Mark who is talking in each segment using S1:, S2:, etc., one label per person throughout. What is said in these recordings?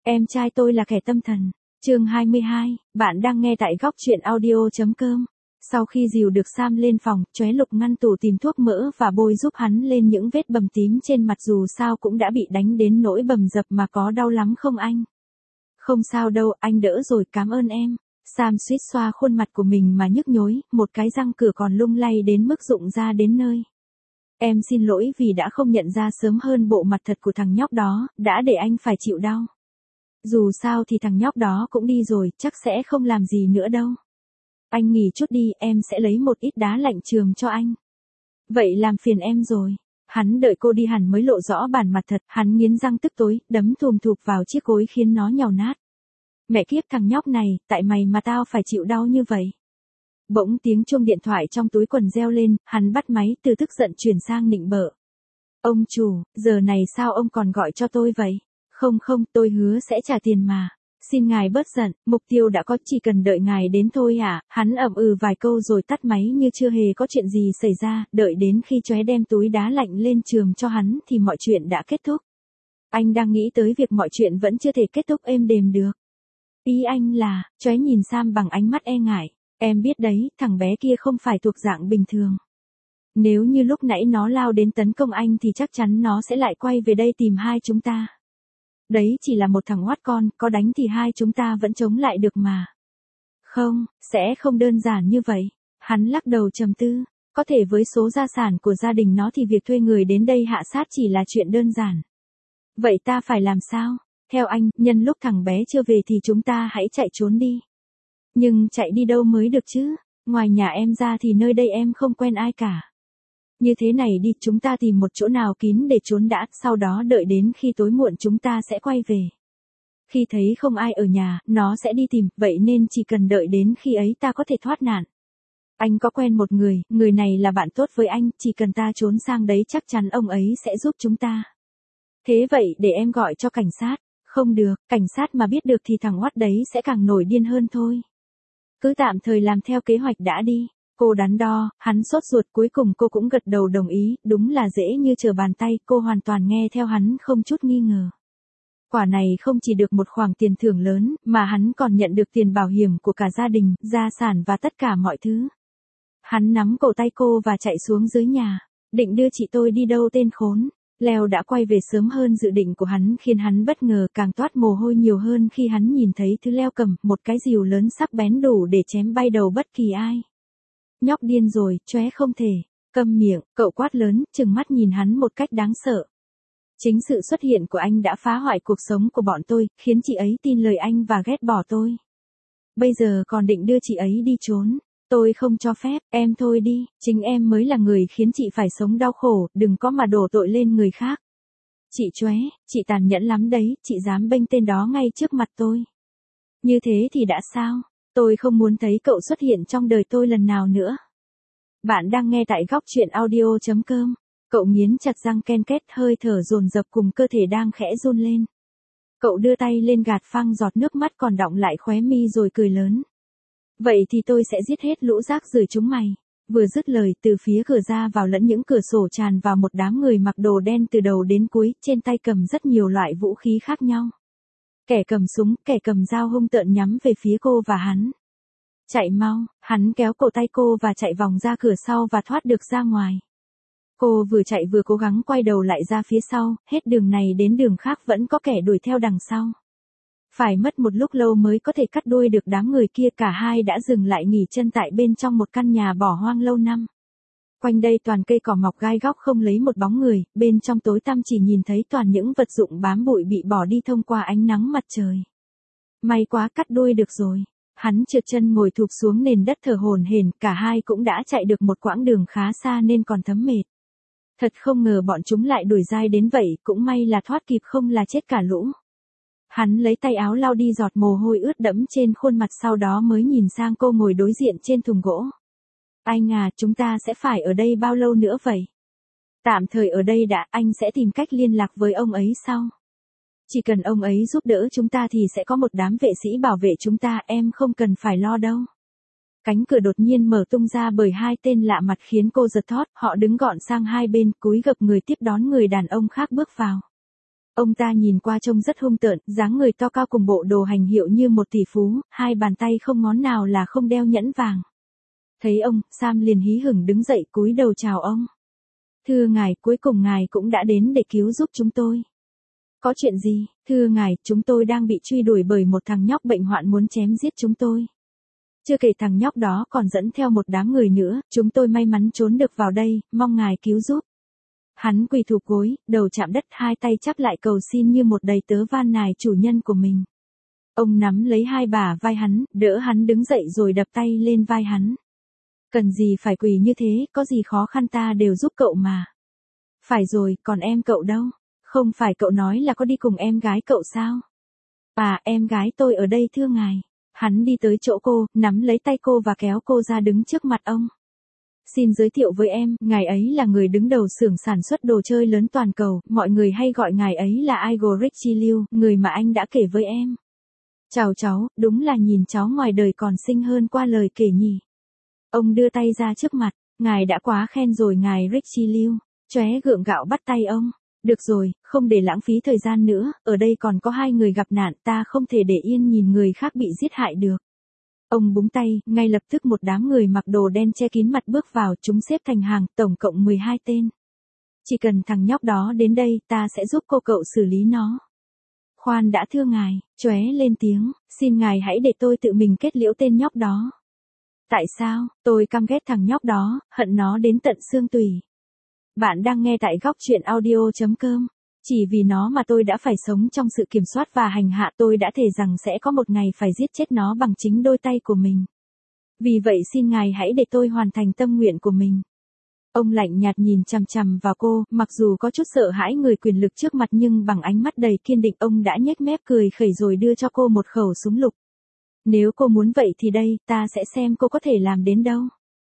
S1: Em trai tôi là kẻ tâm thần. Chương 22, bạn đang nghe tại góc truyện audio.com. Sau khi dìu được Sam lên phòng, Chóe lục ngăn tủ tìm thuốc mỡ và bôi giúp hắn lên những vết bầm tím trên mặt, dù sao cũng đã bị đánh đến nỗi bầm dập mà, có đau lắm không anh? Không sao đâu, anh đỡ rồi, cảm ơn em. Sam suýt xoa khuôn mặt của mình mà nhức nhối, một cái răng cửa còn lung lay đến mức rụng ra đến nơi. Em xin lỗi vì đã không nhận ra sớm hơn bộ mặt thật của thằng nhóc đó, đã để anh phải chịu đau. Dù sao thì thằng nhóc đó cũng đi rồi, chắc sẽ không làm gì nữa đâu. Anh nghỉ chút đi, em sẽ lấy một ít đá lạnh trường cho anh. Vậy làm phiền em rồi. Hắn đợi cô đi hẳn mới lộ rõ bản mặt thật, hắn nghiến răng tức tối, đấm thùm thụp vào chiếc gối khiến nó nhàu nát. Mẹ kiếp, thằng nhóc này, tại mày mà tao phải chịu đau như vậy. Bỗng tiếng chuông điện thoại trong túi quần reo lên, hắn bắt máy, từ tức giận chuyển sang nịnh bợ. Ông chủ, giờ này sao ông còn gọi cho tôi vậy? Không, tôi hứa sẽ trả tiền mà. Xin ngài bớt giận, mục tiêu đã có, chỉ cần đợi ngài đến thôi à? Hắn ậm ừ vài câu rồi tắt máy như chưa hề có chuyện gì xảy ra, đợi đến khi Chóe đem túi đá lạnh lên trường cho hắn thì mọi chuyện đã kết thúc. Anh đang nghĩ tới việc mọi chuyện vẫn chưa thể kết thúc êm đềm được. Ý anh là, Chóe nhìn Sam bằng ánh mắt e ngại. Em biết đấy, thằng bé kia không phải thuộc dạng bình thường. Nếu như lúc nãy nó lao đến tấn công anh thì chắc chắn nó sẽ lại quay về đây tìm hai chúng ta. Đấy chỉ là một thằng oát con, có đánh thì hai chúng ta vẫn chống lại được mà. Không, sẽ không đơn giản như vậy. Hắn lắc đầu trầm tư. Có thể với số gia sản của gia đình nó thì việc thuê người đến đây hạ sát chỉ là chuyện đơn giản. Vậy ta phải làm sao? Theo anh, nhân lúc thằng bé chưa về thì chúng ta hãy chạy trốn đi. Nhưng chạy đi đâu mới được chứ? Ngoài nhà em ra thì nơi đây em không quen ai cả. Như thế này đi, chúng ta tìm một chỗ nào kín để trốn đã, sau đó đợi đến khi tối muộn chúng ta sẽ quay về. Khi thấy không ai ở nhà, nó sẽ đi tìm, vậy nên chỉ cần đợi đến khi ấy ta có thể thoát nạn. Anh có quen một người này là bạn tốt với anh, chỉ cần ta trốn sang đấy chắc chắn ông ấy sẽ giúp chúng ta. Thế vậy để em gọi cho cảnh sát. Không được, cảnh sát mà biết được thì thằng oát đấy sẽ càng nổi điên hơn thôi. Cứ tạm thời làm theo kế hoạch đã đi. Cô đắn đo, hắn sốt ruột, cuối cùng cô cũng gật đầu đồng ý, đúng là dễ như trở bàn tay, cô hoàn toàn nghe theo hắn không chút nghi ngờ. Quả này không chỉ được một khoản tiền thưởng lớn, mà hắn còn nhận được tiền bảo hiểm của cả gia đình, gia sản và tất cả mọi thứ. Hắn nắm cổ tay cô và chạy xuống dưới nhà. Định đưa chị tôi đi đâu tên khốn. Leo đã quay về sớm hơn dự định của hắn, khiến hắn bất ngờ, càng toát mồ hôi nhiều hơn khi hắn nhìn thấy thứ Leo cầm, một cái rìu lớn sắc bén đủ để chém bay đầu bất kỳ ai. Nhóc điên rồi, Chóe không thể. Câm miệng, cậu quát lớn, trừng mắt nhìn hắn một cách đáng sợ. Chính sự xuất hiện của anh đã phá hoại cuộc sống của bọn tôi, khiến chị ấy tin lời anh và ghét bỏ tôi. Bây giờ còn định đưa chị ấy đi trốn. Tôi không cho phép, em thôi đi, chính em mới là người khiến chị phải sống đau khổ, đừng có mà đổ tội lên người khác. Chị Chóe, chị tàn nhẫn lắm đấy, chị dám bênh tên đó ngay trước mặt tôi. Như thế thì đã sao? Tôi không muốn thấy cậu xuất hiện trong đời tôi lần nào nữa. Bạn đang nghe tại góc truyện audio.com. Cậu nghiến chặt răng ken két, hơi thở dồn dập cùng cơ thể đang khẽ run lên. Cậu đưa tay lên gạt phăng giọt nước mắt còn đọng lại khóe mi rồi cười lớn. Vậy thì tôi sẽ giết hết lũ rác rưởi chúng mày. Vừa dứt lời, từ phía cửa ra vào lẫn những cửa sổ tràn vào một đám người mặc đồ đen từ đầu đến cuối, trên tay cầm rất nhiều loại vũ khí khác nhau. Kẻ cầm súng, kẻ cầm dao hung tợn nhắm về phía cô và hắn. Chạy mau, hắn kéo cổ tay cô và chạy vòng ra cửa sau và thoát được ra ngoài. Cô vừa chạy vừa cố gắng quay đầu lại ra phía sau, hết đường này đến đường khác vẫn có kẻ đuổi theo đằng sau. Phải mất một lúc lâu mới có thể cắt đuôi được đám người kia, cả hai đã dừng lại nghỉ chân tại bên trong một căn nhà bỏ hoang lâu năm. Quanh đây toàn cây cỏ mọc gai góc, không lấy một bóng người, bên trong tối tăm chỉ nhìn thấy toàn những vật dụng bám bụi bị bỏ đi thông qua ánh nắng mặt trời. May quá, cắt đuôi được rồi. Hắn trượt chân ngồi thụp xuống nền đất thở hổn hển, cả hai cũng đã chạy được một quãng đường khá xa nên còn thấm mệt. Thật không ngờ bọn chúng lại đuổi dai đến vậy, cũng may là thoát kịp không là chết cả lũ. Hắn lấy tay áo lau đi giọt mồ hôi ướt đẫm trên khuôn mặt, sau đó mới nhìn sang cô ngồi đối diện trên thùng gỗ. Anh à, chúng ta sẽ phải ở đây bao lâu nữa vậy? Tạm thời ở đây đã, anh sẽ tìm cách liên lạc với ông ấy sau. Chỉ cần ông ấy giúp đỡ chúng ta thì sẽ có một đám vệ sĩ bảo vệ chúng ta, em không cần phải lo đâu. Cánh cửa đột nhiên mở tung ra bởi hai tên lạ mặt khiến cô giật thót, họ đứng gọn sang hai bên, cúi gập người tiếp đón người đàn ông khác bước vào. Ông ta nhìn qua trông rất hung tợn, dáng người to cao cùng bộ đồ hành hiệu như một tỷ phú, hai bàn tay không ngón nào là không đeo nhẫn vàng. Thấy ông, Sam liền hí hửng đứng dậy cúi đầu chào ông. Thưa ngài, cuối cùng ngài cũng đã đến để cứu giúp chúng tôi. Có chuyện gì? Thưa ngài, chúng tôi đang bị truy đuổi bởi một thằng nhóc bệnh hoạn muốn chém giết chúng tôi. Chưa kể thằng nhóc đó còn dẫn theo một đám người nữa, chúng tôi may mắn trốn được vào đây, mong ngài cứu giúp. Hắn quỳ thụp gối, đầu chạm đất, hai tay chắp lại cầu xin như một đầy tớ van nài chủ nhân của mình. Ông nắm lấy hai bả vai hắn, đỡ hắn đứng dậy rồi đập tay lên vai hắn. Cần gì phải quỳ như thế, có gì khó khăn ta đều giúp cậu mà. Phải rồi, còn em cậu đâu? Không phải cậu nói là có đi cùng em gái cậu sao? À, em gái tôi ở đây thưa ngài. Hắn đi tới chỗ cô, nắm lấy tay cô và kéo cô ra đứng trước mặt ông. Xin giới thiệu với em, ngài ấy là người đứng đầu xưởng sản xuất đồ chơi lớn toàn cầu, mọi người hay gọi ngài ấy là Igor Richiliu, người mà anh đã kể với em. Chào cháu, đúng là nhìn cháu ngoài đời còn xinh hơn qua lời kể nhỉ. Ông đưa tay ra trước mặt, ngài đã quá khen rồi ngài Richiliu. Chóe gượng gạo bắt tay ông. Được rồi, không để lãng phí thời gian nữa, ở đây còn có hai người gặp nạn, ta không thể để yên nhìn người khác bị giết hại được. Ông búng tay, ngay lập tức một đám người mặc đồ đen che kín mặt bước vào, chúng xếp thành hàng, tổng cộng 12 tên. Chỉ cần thằng nhóc đó đến đây, ta sẽ giúp cô cậu xử lý nó. Khoan đã thưa ngài, chóe lên tiếng, xin ngài hãy để tôi tự mình kết liễu tên nhóc đó. Tại sao? Tôi căm ghét thằng nhóc đó, hận nó đến tận xương tủy. Bạn đang nghe tại góc truyện audio.com. Chỉ vì nó mà tôi đã phải sống trong sự kiểm soát và hành hạ, tôi đã thề rằng sẽ có một ngày phải giết chết nó bằng chính đôi tay của mình. Vì vậy xin ngài hãy để tôi hoàn thành tâm nguyện của mình. Ông lạnh nhạt nhìn chằm chằm vào cô, mặc dù có chút sợ hãi người quyền lực trước mặt nhưng bằng ánh mắt đầy kiên định ông đã nhếch mép cười khẩy rồi đưa cho cô một khẩu súng lục. Nếu cô muốn vậy thì đây, ta sẽ xem cô có thể làm đến đâu.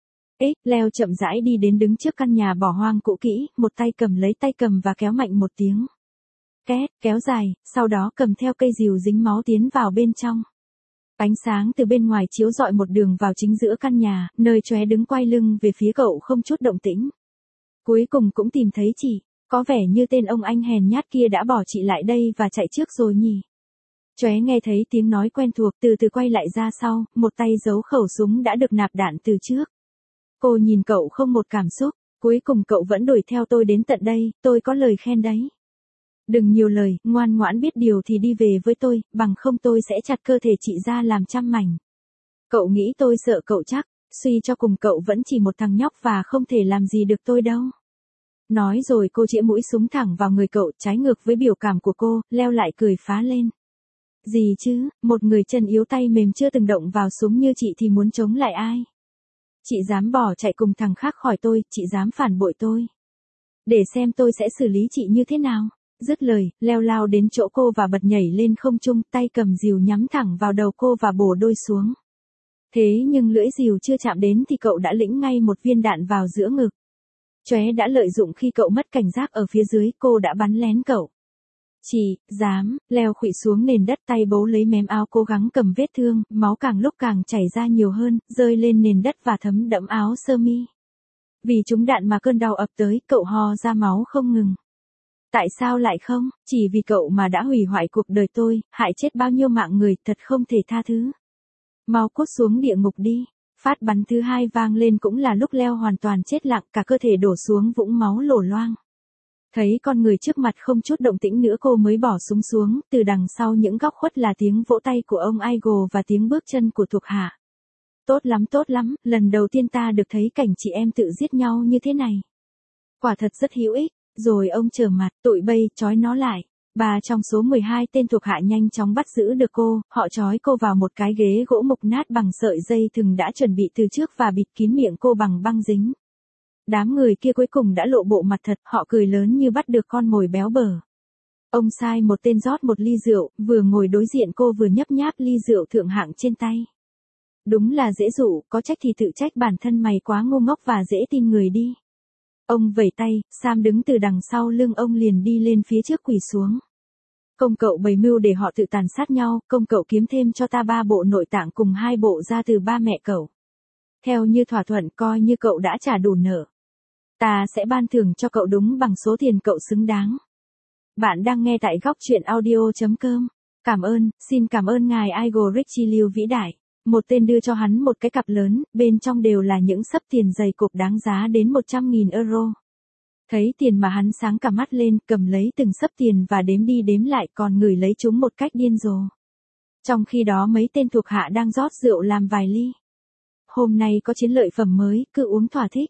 S1: Leo chậm rãi đi đến đứng trước căn nhà bỏ hoang cũ kỹ, một tay cầm lấy tay cầm và kéo mạnh một tiếng. Két, kéo dài, sau đó cầm theo cây rìu dính máu tiến vào bên trong. Ánh sáng từ bên ngoài chiếu rọi một đường vào chính giữa căn nhà, nơi chóe đứng quay lưng về phía cậu không chút động tĩnh. Cuối cùng cũng tìm thấy chị, có vẻ như tên ông anh hèn nhát kia đã bỏ chị lại đây và chạy trước rồi nhỉ. Chóe nghe thấy tiếng nói quen thuộc từ từ quay lại ra sau, một tay giấu khẩu súng đã được nạp đạn từ trước. Cô nhìn cậu không một cảm xúc, cuối cùng cậu vẫn đuổi theo tôi đến tận đây, tôi có lời khen đấy. Đừng nhiều lời, ngoan ngoãn biết điều thì đi về với tôi, bằng không tôi sẽ chặt cơ thể chị ra làm trăm mảnh. Cậu nghĩ tôi sợ cậu chắc, suy cho cùng cậu vẫn chỉ một thằng nhóc và không thể làm gì được tôi đâu. Nói rồi cô chĩa mũi súng thẳng vào người cậu, trái ngược với biểu cảm của cô, Leo lại cười phá lên. Gì chứ, một người chân yếu tay mềm chưa từng động vào súng như chị thì muốn chống lại ai? Chị dám bỏ chạy cùng thằng khác khỏi tôi, chị dám phản bội tôi. Để xem tôi sẽ xử lý chị như thế nào. Dứt lời, Leo lao đến chỗ cô và bật nhảy lên không trung, tay cầm rìu nhắm thẳng vào đầu cô và bổ đôi xuống. Thế nhưng lưỡi rìu chưa chạm đến thì cậu đã lĩnh ngay một viên đạn vào giữa ngực. Chóe đã lợi dụng khi cậu mất cảnh giác ở phía dưới, cô đã bắn lén cậu. Chị, dám, Leo khuỵu xuống nền đất tay bấu lấy mém áo cố gắng cầm vết thương, máu càng lúc càng chảy ra nhiều hơn, rơi lên nền đất và thấm đẫm áo sơ mi. Vì trúng đạn mà cơn đau ập tới, cậu ho ra máu không ngừng. Tại sao lại không? Chỉ vì cậu mà đã hủy hoại cuộc đời tôi, hại chết bao nhiêu mạng người, thật không thể tha thứ. Mau cút xuống địa ngục đi. Phát bắn thứ hai vang lên cũng là lúc Leo hoàn toàn chết lặng, cả cơ thể đổ xuống vũng máu lổ loang. Thấy con người trước mặt không chút động tĩnh nữa cô mới bỏ súng xuống, từ đằng sau những góc khuất là tiếng vỗ tay của ông Igor và tiếng bước chân của thuộc hạ. Tốt lắm, lần đầu tiên ta được thấy cảnh chị em tự giết nhau như thế này. Quả thật rất hữu ích, rồi ông trở mặt, tụi bay, trói nó lại. Ba trong số 12 tên thuộc hạ nhanh chóng bắt giữ được cô, họ trói cô vào một cái ghế gỗ mục nát bằng sợi dây thừng đã chuẩn bị từ trước và bịt kín miệng cô bằng băng dính. Đám người kia cuối cùng đã lộ bộ mặt thật, họ cười lớn như bắt được con mồi béo bở. Ông sai một tên rót một ly rượu, vừa ngồi đối diện cô vừa nhấp nháp ly rượu thượng hạng trên tay. Đúng là dễ dụ, có trách thì tự trách bản thân mày quá ngu ngốc và dễ tin người đi. Ông vẩy tay, Sam đứng từ đằng sau lưng ông liền đi lên phía trước quỳ xuống. Công cậu bày mưu để họ tự tàn sát nhau, công cậu kiếm thêm cho ta 3 bộ nội tạng cùng 2 bộ ra từ ba mẹ cậu. Theo như thỏa thuận coi như cậu đã trả đủ nợ. Ta sẽ ban thưởng cho cậu đúng bằng số tiền cậu xứng đáng. Bạn đang nghe tại góc truyện audio.com. Xin cảm ơn ngài Igor Richelieu vĩ đại. Một tên đưa cho hắn một cái cặp lớn, bên trong đều là những xấp tiền dày cộp đáng giá đến 100.000 euro. Thấy tiền mà hắn sáng cả mắt lên, cầm lấy từng xấp tiền và đếm đi đếm lại, còn ngửi lấy chúng một cách điên rồ. Trong khi đó mấy tên thuộc hạ đang rót rượu làm vài ly. Hôm nay có chiến lợi phẩm mới, cứ uống thỏa thích.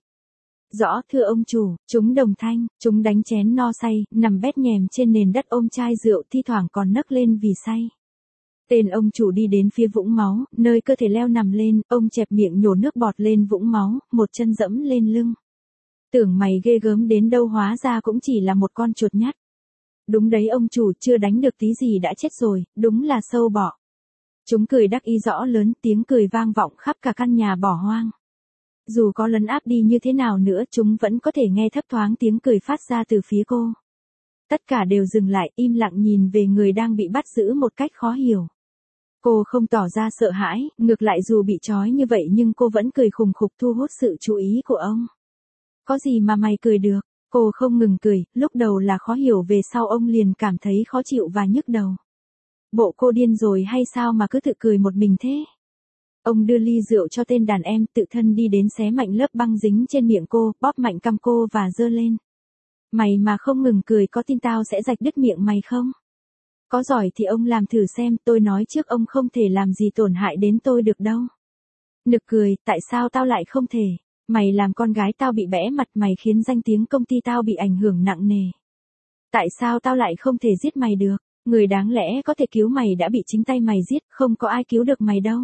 S1: Rõ thưa ông chủ, chúng đồng thanh, chúng đánh chén no say, nằm bét nhèm trên nền đất ôm chai rượu thi thoảng còn nấc lên vì say. Tên ông chủ đi đến phía vũng máu, nơi cơ thể leo nằm lên, ông chẹp miệng nhổ nước bọt lên vũng máu, một chân dẫm lên lưng. Tưởng mày ghê gớm đến đâu hóa ra cũng chỉ là một con chuột nhắt. Đúng đấy ông chủ, chưa đánh được tí gì đã chết rồi, đúng là sâu bọ. Chúng cười đắc ý rõ lớn, tiếng cười vang vọng khắp cả căn nhà bỏ hoang. Dù có lấn áp đi như thế nào nữa, chúng vẫn có thể nghe thấp thoáng tiếng cười phát ra từ phía cô. Tất cả đều dừng lại, im lặng nhìn về người đang bị bắt giữ một cách khó hiểu. Cô không tỏ ra sợ hãi, ngược lại dù bị trói như vậy nhưng cô vẫn cười khùng khục thu hút sự chú ý của ông. Có gì mà mày cười được? Cô không ngừng cười, lúc đầu là khó hiểu, về sau ông liền cảm thấy khó chịu và nhức đầu. Bộ cô điên rồi hay sao mà cứ tự cười một mình thế? Ông đưa ly rượu cho tên đàn em, tự thân đi đến xé mạnh lớp băng dính trên miệng cô, bóp mạnh cằm cô và giơ lên. Mày mà không ngừng cười có tin tao sẽ rạch đứt miệng mày không? Có giỏi thì ông làm thử xem, tôi nói trước ông không thể làm gì tổn hại đến tôi được đâu. Nực cười, tại sao tao lại không thể? Mày làm con gái tao bị bẽ mặt, mày khiến danh tiếng công ty tao bị ảnh hưởng nặng nề. Tại sao tao lại không thể giết mày được? Người đáng lẽ có thể cứu mày đã bị chính tay mày giết, không có ai cứu được mày đâu.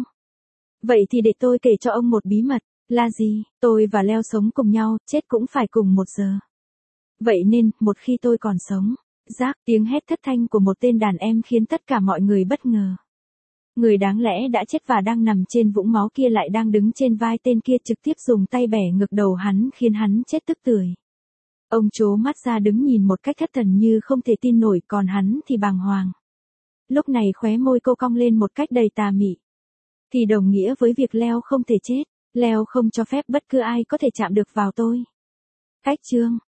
S1: Vậy thì để tôi kể cho ông một bí mật, là gì? Tôi và Leo sống cùng nhau, chết cũng phải cùng 1 giờ. Vậy nên, một khi tôi còn sống, rác, tiếng hét thất thanh của một tên đàn em khiến tất cả mọi người bất ngờ. Người đáng lẽ đã chết và đang nằm trên vũng máu kia lại đang đứng trên vai tên kia, trực tiếp dùng tay bẻ ngực đầu hắn khiến hắn chết tức tưởi. Ông trố mắt ra đứng nhìn một cách thất thần như không thể tin nổi, còn hắn thì bàng hoàng. Lúc này khóe môi cô cong lên một cách đầy tà mị. Thì đồng nghĩa với việc Leo không thể chết, Leo không cho phép bất cứ ai có thể chạm được vào tôi. Cách chương